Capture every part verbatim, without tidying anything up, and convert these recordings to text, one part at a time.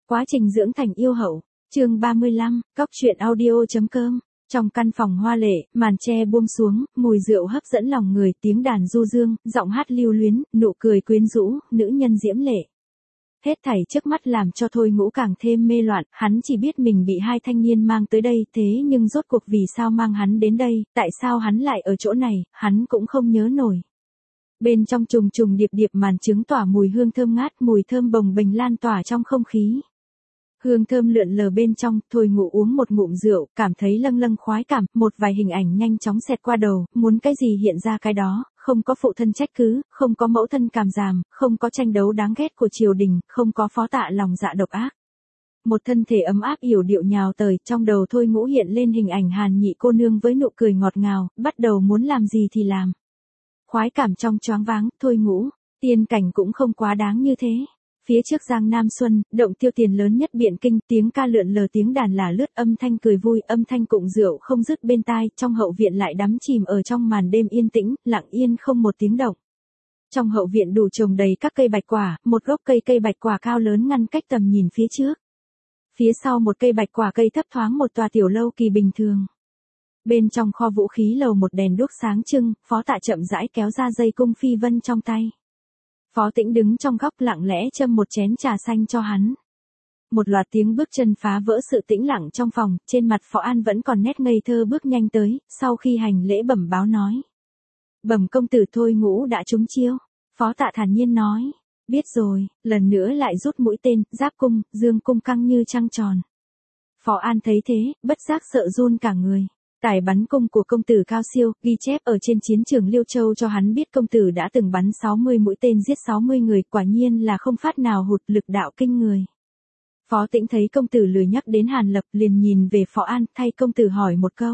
Quá trình dưỡng thành yêu hậu. Chương ba mươi lăm, cóc truyện audio.com. Trong căn phòng hoa lệ, màn che buông xuống, mùi rượu hấp dẫn lòng người, tiếng đàn du dương, giọng hát lưu luyến, nụ cười quyến rũ, nữ nhân diễm lệ. Hết thảy trước mắt làm cho Thôi Ngũ càng thêm mê loạn, hắn chỉ biết mình bị hai thanh niên mang tới đây, thế nhưng rốt cuộc vì sao mang hắn đến đây, tại sao hắn lại ở chỗ này, hắn cũng không nhớ nổi. Bên trong trùng trùng điệp điệp màn trứng tỏa mùi hương thơm ngát, mùi thơm bồng bềnh lan tỏa trong không khí. Hương thơm lượn lờ bên trong, Thôi Ngũ uống một ngụm rượu, cảm thấy lâng lâng khoái cảm, một vài hình ảnh nhanh chóng xẹt qua đầu, muốn cái gì hiện ra cái đó, không có phụ thân trách cứ, không có mẫu thân càm ràm, không có tranh đấu đáng ghét của triều đình, không có Phó Tạ lòng dạ độc ác. Một thân thể ấm áp yểu điệu nhào tới, trong đầu Thôi Ngũ hiện lên hình ảnh Hàn Nhị cô nương với nụ cười ngọt ngào, bắt đầu muốn làm gì thì làm. Khoái cảm trong choáng váng, Thôi Ngũ, tiên cảnh cũng không quá đáng như thế. Phía trước Giang Nam Xuân, động tiêu tiền lớn nhất Biện Kinh, tiếng ca lượn lờ tiếng đàn là lướt, âm thanh cười vui, âm thanh cụng rượu không dứt bên tai, trong hậu viện lại đắm chìm ở trong màn đêm yên tĩnh, lặng yên không một tiếng động. Trong hậu viện đủ trồng đầy các cây bạch quả, một gốc cây cây bạch quả cao lớn ngăn cách tầm nhìn phía trước. Phía sau một cây bạch quả cây thấp thoáng một tòa tiểu lâu kỳ bình thường. Bên trong kho vũ khí lầu một đèn đuốc sáng trưng, Phó Tạ chậm rãi kéo ra dây cung phi vân trong tay. Phó Tĩnh đứng trong góc lặng lẽ châm một chén trà xanh cho hắn. Một loạt tiếng bước chân phá vỡ sự tĩnh lặng trong phòng, trên mặt Phó An vẫn còn nét ngây thơ bước nhanh tới, sau khi hành lễ bẩm báo nói. Bẩm công tử Thôi Ngũ đã trúng chiêu. Phó Tạ thản nhiên nói. Biết rồi, lần nữa lại rút mũi tên, giáp cung, dương cung căng như trăng tròn. Phó An thấy thế, bất giác sợ run cả người. Tài bắn cung của công tử cao siêu, ghi chép ở trên chiến trường Liêu Châu cho hắn biết công tử đã từng bắn sáu mươi mũi tên giết sáu mươi người, quả nhiên là không phát nào hụt, lực đạo kinh người. Phó Tĩnh thấy công tử lười nhắc đến Hàn Lập liền nhìn về Phó An, thay công tử hỏi một câu.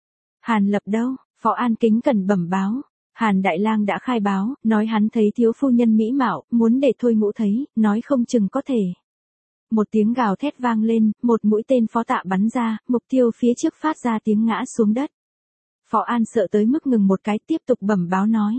Hàn Lập đâu? Phó An kính cẩn bẩm báo. Hàn Đại Lang đã khai báo, nói hắn thấy thiếu phu nhân mỹ mạo, muốn để Thôi Ngũ thấy, nói không chừng có thể. Một tiếng gào thét vang lên, một mũi tên Phó Tạ bắn ra, mục tiêu phía trước phát ra tiếng ngã xuống đất. Phó An sợ tới mức ngừng một cái, tiếp tục bẩm báo nói.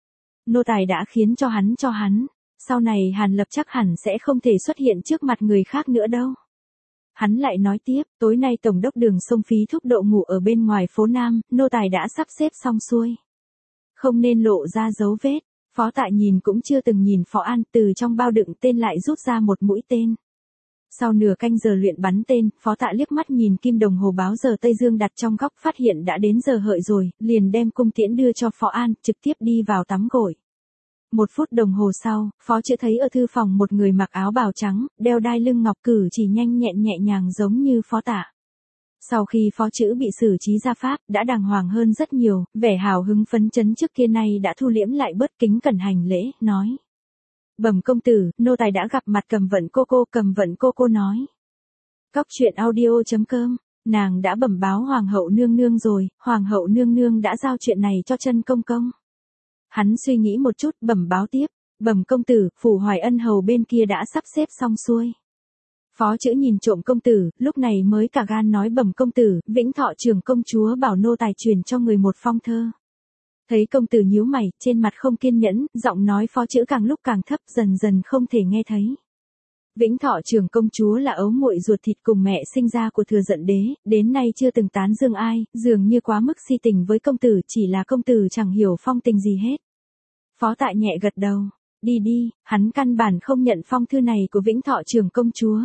Nô tài đã khiến cho hắn cho hắn, sau này Hàn Lập chắc hẳn sẽ không thể xuất hiện trước mặt người khác nữa đâu. Hắn lại nói tiếp, tối nay Tổng đốc Đường Sông Phí Thúc Độ ngủ ở bên ngoài phố Nam, nô tài đã sắp xếp xong xuôi. Không nên lộ ra dấu vết. Phó Tạ nhìn cũng chưa từng nhìn Phó An, từ trong bao đựng tên lại rút ra một mũi tên. Sau nửa canh giờ luyện bắn tên, Phó Tạ liếc mắt nhìn kim đồng hồ báo giờ Tây Dương đặt trong góc, phát hiện đã đến giờ hợi rồi, liền đem cung tiễn đưa cho Phó An, trực tiếp đi vào tắm gội. Một phút đồng hồ sau, Phó Chữ thấy ở thư phòng một người mặc áo bào trắng, đeo đai lưng ngọc, cử chỉ nhanh nhẹn nhẹ nhàng giống như Phó Tạ. Sau khi Phó Chữ bị xử trí ra pháp, đã đàng hoàng hơn rất nhiều, vẻ hào hứng phấn chấn trước kia nay đã thu liễm lại bớt, kính cẩn hành lễ, nói. Bẩm công tử, nô tài đã gặp mặt Cầm Vận cô cô. Cầm Vận cô cô nói. Cóc truyện audio.com, nàng đã bẩm báo Hoàng hậu nương nương rồi, Hoàng hậu nương nương đã giao chuyện này cho Trân công công. Hắn suy nghĩ một chút, bẩm báo tiếp. Bẩm công tử, phủ Hoài Ân hầu bên kia đã sắp xếp xong xuôi. Phó Chữ nhìn trộm công tử, lúc này mới cả gan nói bẩm công tử, Vĩnh Thọ trưởng công chúa bảo nô tài truyền cho người một phong thơ. Thấy công tử nhíu mày, trên mặt không kiên nhẫn, giọng nói Phó Chữ càng lúc càng thấp, dần dần không thể nghe thấy. Vĩnh Thọ trưởng công chúa là ấu muội ruột thịt cùng mẹ sinh ra của Thừa Dận đế, đến nay chưa từng tán dương ai, dường như quá mức si tình với công tử, chỉ là công tử chẳng hiểu phong tình gì hết. Phó Tạ nhẹ gật đầu, đi đi, hắn căn bản không nhận phong thư này của Vĩnh Thọ trưởng công chúa.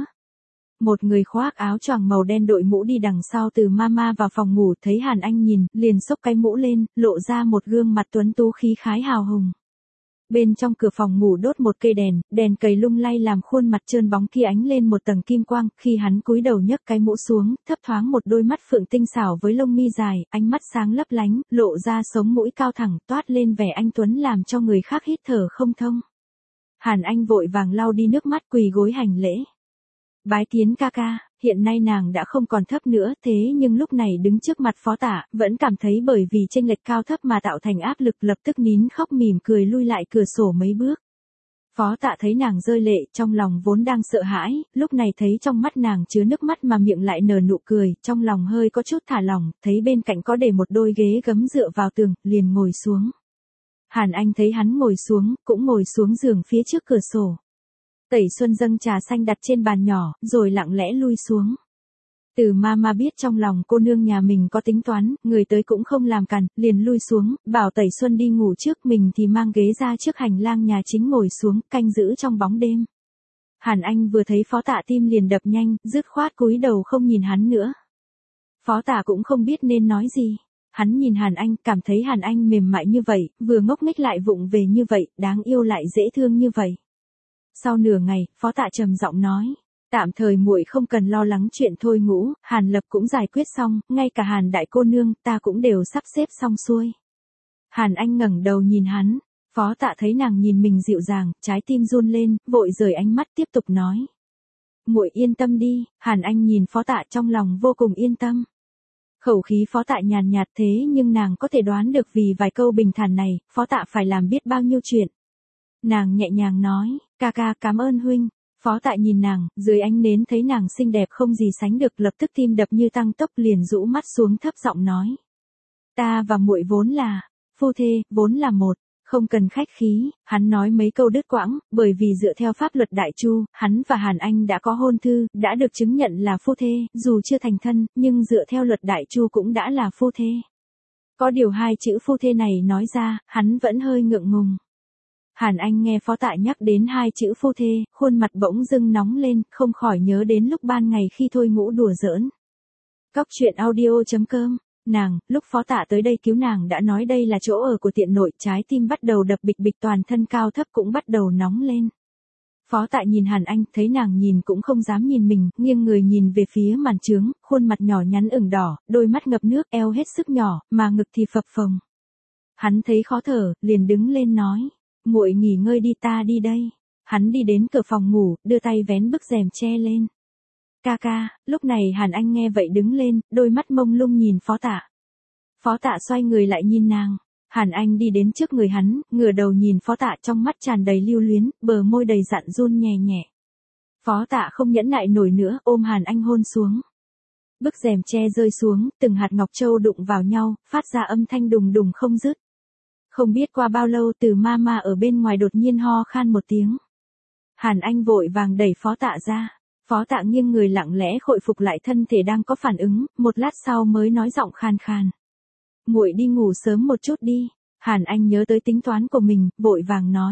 Một người khoác áo choàng màu đen đội mũ đi đằng sau từ mama vào phòng ngủ, thấy Hàn Anh nhìn, liền xốc cái mũ lên, lộ ra một gương mặt tuấn tú khí khái hào hùng. Bên trong cửa phòng ngủ đốt một cây đèn, đèn cầy lung lay làm khuôn mặt trơn bóng kia ánh lên một tầng kim quang, khi hắn cúi đầu nhấc cái mũ xuống, thấp thoáng một đôi mắt phượng tinh xảo với lông mi dài, ánh mắt sáng lấp lánh, lộ ra sống mũi cao thẳng, toát lên vẻ anh tuấn làm cho người khác hít thở không thông. Hàn Anh vội vàng lau đi nước mắt, quỳ gối hành lễ. Bái kiến ca ca, hiện nay nàng đã không còn thấp nữa, thế nhưng lúc này đứng trước mặt Phó Tạ, vẫn cảm thấy bởi vì chênh lệch cao thấp mà tạo thành áp lực, lập tức nín khóc mỉm cười lui lại cửa sổ mấy bước. Phó Tạ thấy nàng rơi lệ, trong lòng vốn đang sợ hãi, lúc này thấy trong mắt nàng chứa nước mắt mà miệng lại nở nụ cười, trong lòng hơi có chút thả lỏng, thấy bên cạnh có để một đôi ghế gấm dựa vào tường, liền ngồi xuống. Hàn Anh thấy hắn ngồi xuống, cũng ngồi xuống giường phía trước cửa sổ. Tẩy Xuân dâng trà xanh đặt trên bàn nhỏ, rồi lặng lẽ lui xuống. Từ Mama biết trong lòng cô nương nhà mình có tính toán, người tới cũng không làm cản, liền lui xuống, bảo Tẩy Xuân đi ngủ trước, mình thì mang ghế ra trước hành lang nhà chính ngồi xuống, canh giữ trong bóng đêm. Hàn Anh vừa thấy Phó Tạ tim liền đập nhanh, dứt khoát cúi đầu không nhìn hắn nữa. Phó Tạ cũng không biết nên nói gì. Hắn nhìn Hàn Anh, cảm thấy Hàn Anh mềm mại như vậy, vừa ngốc nghếch lại vụng về như vậy, đáng yêu lại dễ thương như vậy. Sau nửa ngày, Phó Tạ trầm giọng nói, tạm thời muội không cần lo lắng chuyện thôi ngũ, Hàn Lập cũng giải quyết xong, ngay cả Hàn đại cô nương, ta cũng đều sắp xếp xong xuôi. Hàn Anh ngẩng đầu nhìn hắn, Phó Tạ thấy nàng nhìn mình dịu dàng, trái tim run lên, vội rời ánh mắt tiếp tục nói. Muội yên tâm đi, Hàn Anh nhìn Phó Tạ trong lòng vô cùng yên tâm. Khẩu khí Phó Tạ nhàn nhạt thế nhưng nàng có thể đoán được vì vài câu bình thản này, Phó Tạ phải làm biết bao nhiêu chuyện. Nàng nhẹ nhàng nói, ca ca cảm ơn huynh. Phó Tạ nhìn nàng, dưới ánh nến thấy nàng xinh đẹp không gì sánh được, lập tức tim đập như tăng tốc, liền rũ mắt xuống thấp giọng nói. Ta và muội vốn là, phu thê, vốn là một, không cần khách khí, hắn nói mấy câu đứt quãng, bởi vì dựa theo pháp luật Đại Chu, hắn và Hàn Anh đã có hôn thư, đã được chứng nhận là phu thê, dù chưa thành thân, nhưng dựa theo luật Đại Chu cũng đã là phu thê. Có điều hai chữ phu thê này nói ra, hắn vẫn hơi ngượng ngùng. Hàn Anh nghe Phó Tạ nhắc đến hai chữ phu thê, khuôn mặt bỗng dưng nóng lên, không khỏi nhớ đến lúc ban ngày khi thôi ngũ đùa giỡn. Cóc truyện audio chấm com, nàng, lúc Phó Tạ tới đây cứu nàng đã nói đây là chỗ ở của tiện nội, trái tim bắt đầu đập bịch bịch, toàn thân cao thấp cũng bắt đầu nóng lên. Phó Tạ nhìn Hàn Anh, thấy nàng nhìn cũng không dám nhìn mình, nghiêng người nhìn về phía màn trướng, khuôn mặt nhỏ nhắn ửng đỏ, đôi mắt ngập nước, eo hết sức nhỏ, mà ngực thì phập phồng. Hắn thấy khó thở, liền đứng lên nói. Muội nghỉ ngơi đi, ta đi đây. Hắn đi đến cửa phòng ngủ, đưa tay vén bức rèm che lên. Ca ca, lúc này Hàn Anh nghe vậy đứng lên, đôi mắt mông lung nhìn Phó Tạ. Phó Tạ xoay người lại nhìn nàng. Hàn Anh đi đến trước người hắn, ngửa đầu nhìn Phó Tạ, trong mắt tràn đầy lưu luyến, bờ môi đầy dặn run nhẹ nhẹ. Phó Tạ không nhẫn nại nổi nữa, ôm Hàn Anh hôn xuống. Bức rèm che rơi xuống, từng hạt ngọc châu đụng vào nhau, phát ra âm thanh đùng đùng không dứt. Không biết qua bao lâu, Từ Mama ở bên ngoài đột nhiên ho khan một tiếng. Hàn Anh vội vàng đẩy Phó Tạ ra. Phó Tạ nghiêng người lặng lẽ khôi phục lại thân thể đang có phản ứng, một lát sau mới nói giọng khan khan. Muội đi ngủ sớm một chút đi. Hàn Anh nhớ tới tính toán của mình, vội vàng nói.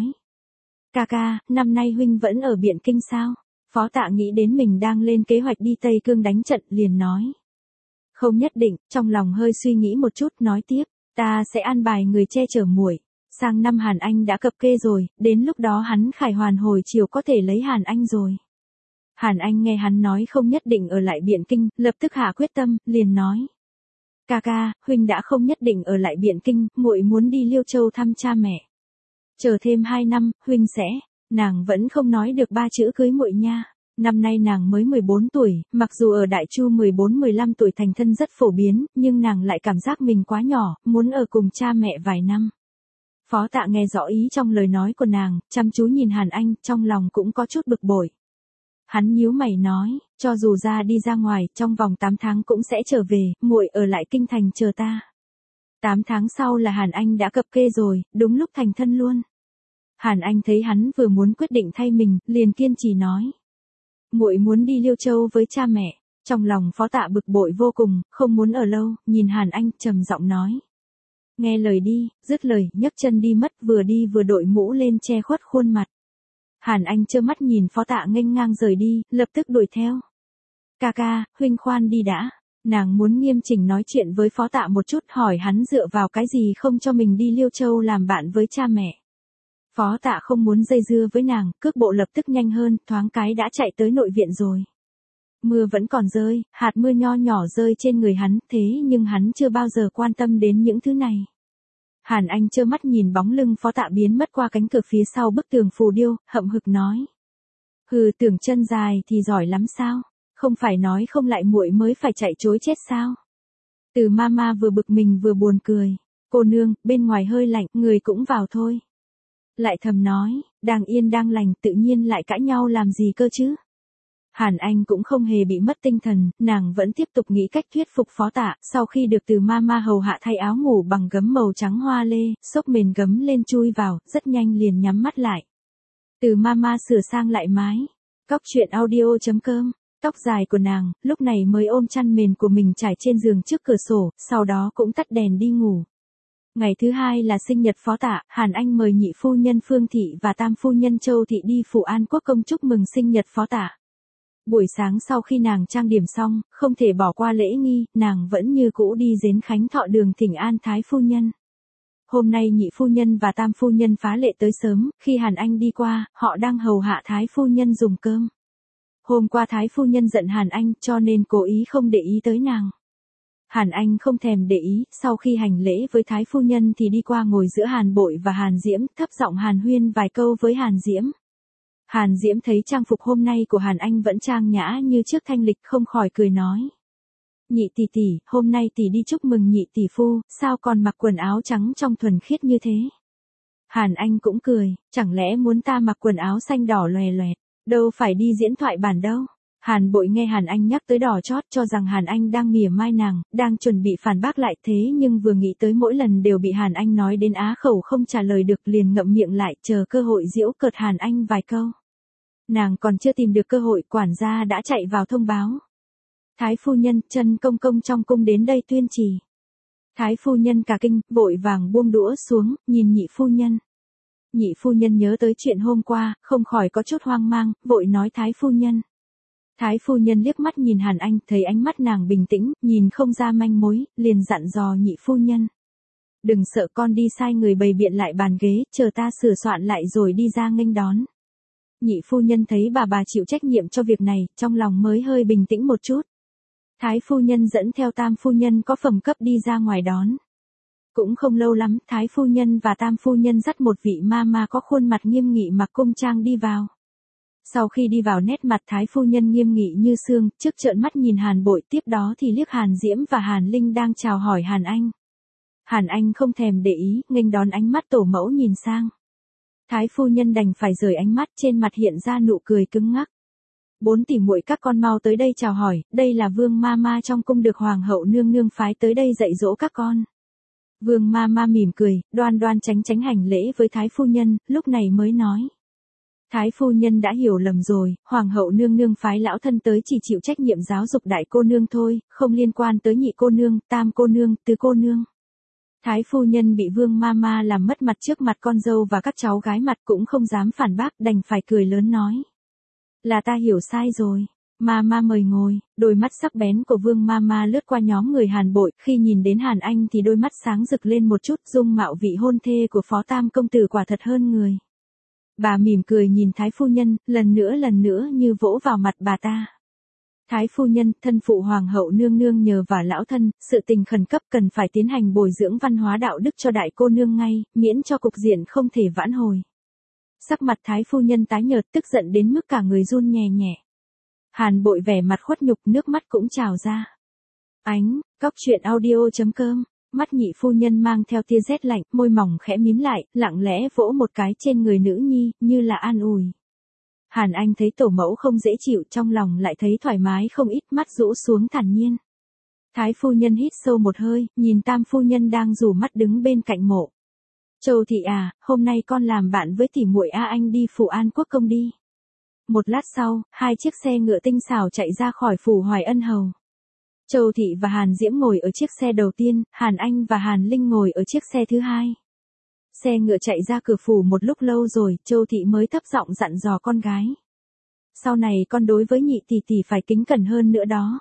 Ca ca, năm nay huynh vẫn ở Biện Kinh sao? Phó Tạ nghĩ đến mình đang lên kế hoạch đi Tây Cương đánh trận, liền nói. Không nhất định, trong lòng hơi suy nghĩ một chút, nói tiếp. Ta sẽ an bài người che chở muội. Sang năm Hàn Anh đã cập kê rồi, đến lúc đó hắn khải hoàn hồi chiều có thể lấy Hàn Anh rồi. Hàn Anh nghe hắn nói không nhất định ở lại Biện Kinh, lập tức hạ quyết tâm, liền nói. Ca ca, huynh đã không nhất định ở lại Biện Kinh, muội muốn đi Liêu Châu thăm cha mẹ. Chờ thêm hai năm, huynh sẽ, nàng vẫn không nói được ba chữ cưới muội nha. Năm nay nàng mới mười bốn tuổi, mặc dù ở Đại Chu mười bốn mười lăm tuổi thành thân rất phổ biến, nhưng nàng lại cảm giác mình quá nhỏ, muốn ở cùng cha mẹ vài năm. Phó Tạ nghe rõ ý trong lời nói của nàng, chăm chú nhìn Hàn Anh, trong lòng cũng có chút bực bội. Hắn nhíu mày nói, cho dù ra đi ra ngoài, trong vòng tám tháng cũng sẽ trở về, muội ở lại kinh thành chờ ta. tám tháng sau là Hàn Anh đã cập kê rồi, đúng lúc thành thân luôn. Hàn Anh thấy hắn vừa muốn quyết định thay mình, liền kiên trì nói. Muội muốn đi Liêu Châu với cha mẹ. Trong lòng Phó Tạ bực bội vô cùng, không muốn ở lâu, nhìn Hàn Anh trầm giọng nói. Nghe lời đi, dứt lời, nhấc chân đi mất, vừa đi vừa đội mũ lên che khuất khuôn mặt. Hàn Anh trơ mắt nhìn Phó Tạ nghênh ngang rời đi, lập tức đuổi theo. Ca ca, huynh khoan đi đã. Nàng muốn nghiêm chỉnh nói chuyện với Phó Tạ một chút, hỏi hắn dựa vào cái gì không cho mình đi Liêu Châu làm bạn với cha mẹ. Phó Tạ không muốn dây dưa với nàng, cước bộ lập tức nhanh hơn, thoáng cái đã chạy tới nội viện rồi. Mưa vẫn còn rơi, hạt mưa nho nhỏ rơi trên người hắn, thế nhưng hắn chưa bao giờ quan tâm đến những thứ này. Hàn Anh trơ mắt nhìn bóng lưng Phó Tạ biến mất qua cánh cửa phía sau bức tường phù điêu, hậm hực nói. Hừ, tưởng chân dài thì giỏi lắm sao? Không phải nói không lại muội mới phải chạy trối chết sao? Từ Mama vừa bực mình vừa buồn cười. Cô nương, bên ngoài hơi lạnh, người cũng vào thôi. Lại thầm nói, đang yên đang lành, tự nhiên lại cãi nhau làm gì cơ chứ? Hàn Anh cũng không hề bị mất tinh thần, nàng vẫn tiếp tục nghĩ cách thuyết phục Phó Tạ, sau khi được từ Mama hầu hạ thay áo ngủ bằng gấm màu trắng hoa lê, xốc mền gấm lên chui vào, rất nhanh liền nhắm mắt lại. Từ mama sửa sang lại mái. Cóc truyện audio chấm com. Tóc dài của nàng, lúc này mới ôm chăn mền của mình trải trên giường trước cửa sổ, sau đó cũng tắt đèn đi ngủ. Ngày thứ hai là sinh nhật phó tạ, Hàn Anh mời nhị phu nhân Phương Thị và tam phu nhân Châu Thị đi Phủ An Quốc công chúc mừng sinh nhật phó tạ. Buổi sáng sau khi nàng trang điểm xong, không thể bỏ qua lễ nghi, nàng vẫn như cũ đi đến Khánh Thọ đường thỉnh an thái phu nhân. Hôm nay nhị phu nhân và tam phu nhân phá lệ tới sớm, khi Hàn Anh đi qua, họ đang hầu hạ thái phu nhân dùng cơm. Hôm qua thái phu nhân giận Hàn Anh cho nên cố ý không để ý tới nàng. Hàn Anh không thèm để ý, sau khi hành lễ với thái phu nhân thì đi qua ngồi giữa Hàn Bội và Hàn Diễm, thấp giọng hàn huyên vài câu với Hàn Diễm. Hàn Diễm thấy trang phục hôm nay của Hàn Anh vẫn trang nhã như trước thanh lịch, không khỏi cười nói. Nhị tỷ tỷ, hôm nay tỷ đi chúc mừng nhị tỷ phu, sao còn mặc quần áo trắng trong thuần khiết như thế? Hàn Anh cũng cười, chẳng lẽ muốn ta mặc quần áo xanh đỏ loè loẹt, đâu phải đi diễn thoại bản đâu. Hàn Bội nghe Hàn Anh nhắc tới đỏ chót cho rằng Hàn Anh đang mỉa mai nàng, đang chuẩn bị phản bác lại, thế nhưng vừa nghĩ tới mỗi lần đều bị Hàn Anh nói đến á khẩu không trả lời được liền ngậm miệng lại chờ cơ hội giễu cợt Hàn Anh vài câu. Nàng còn chưa tìm được cơ hội, quản gia đã chạy vào thông báo. Thái phu nhân, Trân công công trong cung đến đây tuyên chỉ. Thái phu nhân cả kinh, vội vàng buông đũa xuống, nhìn nhị phu nhân. Nhị phu nhân nhớ tới chuyện hôm qua, không khỏi có chút hoang mang, vội nói thái phu nhân. Thái phu nhân liếc mắt nhìn Hàn Anh, thấy ánh mắt nàng bình tĩnh, nhìn không ra manh mối, liền dặn dò nhị phu nhân. Đừng sợ, con đi sai người bày biện lại bàn ghế, chờ ta sửa soạn lại rồi đi ra nghênh đón. Nhị phu nhân thấy bà bà chịu trách nhiệm cho việc này, trong lòng mới hơi bình tĩnh một chút. Thái phu nhân dẫn theo tam phu nhân có phẩm cấp đi ra ngoài đón. Cũng không lâu lắm, thái phu nhân và tam phu nhân dắt một vị ma ma có khuôn mặt nghiêm nghị mặc cung trang đi vào. Sau khi đi vào, nét mặt thái phu nhân nghiêm nghị như xương, trước trợn mắt nhìn Hàn Bội, tiếp đó thì liếc Hàn Diễm và Hàn Linh đang chào hỏi Hàn Anh. Hàn Anh không thèm để ý, nghênh đón ánh mắt tổ mẫu nhìn sang. Thái phu nhân đành phải rời ánh mắt, trên mặt hiện ra nụ cười cứng ngắc. Bốn tỷ muội các con mau tới đây chào hỏi, đây là Vương ma ma trong cung được hoàng hậu nương nương phái tới đây dạy dỗ các con. Vương ma ma mỉm cười, đoan đoan tránh tránh hành lễ với thái phu nhân, lúc này mới nói. Thái phu nhân đã hiểu lầm rồi, hoàng hậu nương nương phái lão thân tới chỉ chịu trách nhiệm giáo dục đại cô nương thôi, không liên quan tới nhị cô nương, tam cô nương, tứ cô nương. Thái phu nhân bị Vương ma ma làm mất mặt trước mặt con dâu và các cháu gái mặt, cũng không dám phản bác, đành phải cười lớn nói. Là ta hiểu sai rồi. Ma ma mời ngồi. Đôi mắt sắc bén của Vương ma ma lướt qua nhóm người Hàn Bội, khi nhìn đến Hàn Anh thì đôi mắt sáng rực lên một chút, dung mạo vị hôn thê của phó tam công tử quả thật hơn người. Bà mỉm cười nhìn thái phu nhân, lần nữa lần nữa như vỗ vào mặt bà ta. Thái phu nhân, thân phụ hoàng hậu nương nương nhờ và lão thân, sự tình khẩn cấp cần phải tiến hành bồi dưỡng văn hóa đạo đức cho đại cô nương ngay, miễn cho cục diện không thể vãn hồi. Sắc mặt thái phu nhân tái nhợt, tức giận đến mức cả người run nhẹ nhẹ. Hàn Bội vẻ mặt khuất nhục, nước mắt cũng trào ra. Ánh, cóc truyện audio chấm com. Mắt nhị phu nhân mang theo tia rét lạnh, môi mỏng khẽ mím lại, lặng lẽ vỗ một cái trên người nữ nhi, như là an ủi. Hàn Anh thấy tổ mẫu không dễ chịu, trong lòng lại thấy thoải mái không ít, mắt rũ xuống thản nhiên. Thái phu nhân hít sâu một hơi, nhìn tam phu nhân đang rủ mắt đứng bên cạnh mộ. Châu Thị à, hôm nay con làm bạn với tỷ muội A Anh đi Phủ An Quốc công đi. Một lát sau, hai chiếc xe ngựa tinh xảo chạy ra khỏi phủ Hoài Ân Hầu. Châu Thị và Hàn Diễm ngồi ở chiếc xe đầu tiên, Hàn Anh và Hàn Linh ngồi ở chiếc xe thứ hai. Xe ngựa chạy ra cửa phủ một lúc lâu rồi, Châu Thị mới thấp giọng dặn dò con gái. Sau này con đối với nhị tỷ tỷ phải kính cẩn hơn nữa đó.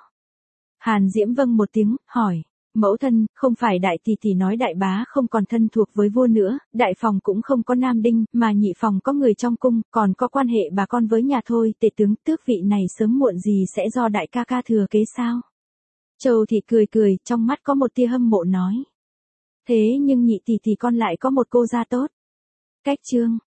Hàn Diễm vâng một tiếng, hỏi. Mẫu thân, không phải đại tỷ tỷ nói đại bá không còn thân thuộc với vua nữa, đại phòng cũng không có nam đinh, mà nhị phòng có người trong cung, còn có quan hệ bà con với nhà thôi, tể tướng tước vị này sớm muộn gì sẽ do đại ca ca thừa kế sao? Châu Thị cười cười, trong mắt có một tia hâm mộ nói. Thế nhưng nhị tỷ tỷ con lại có một cô gia tốt. Cách chương.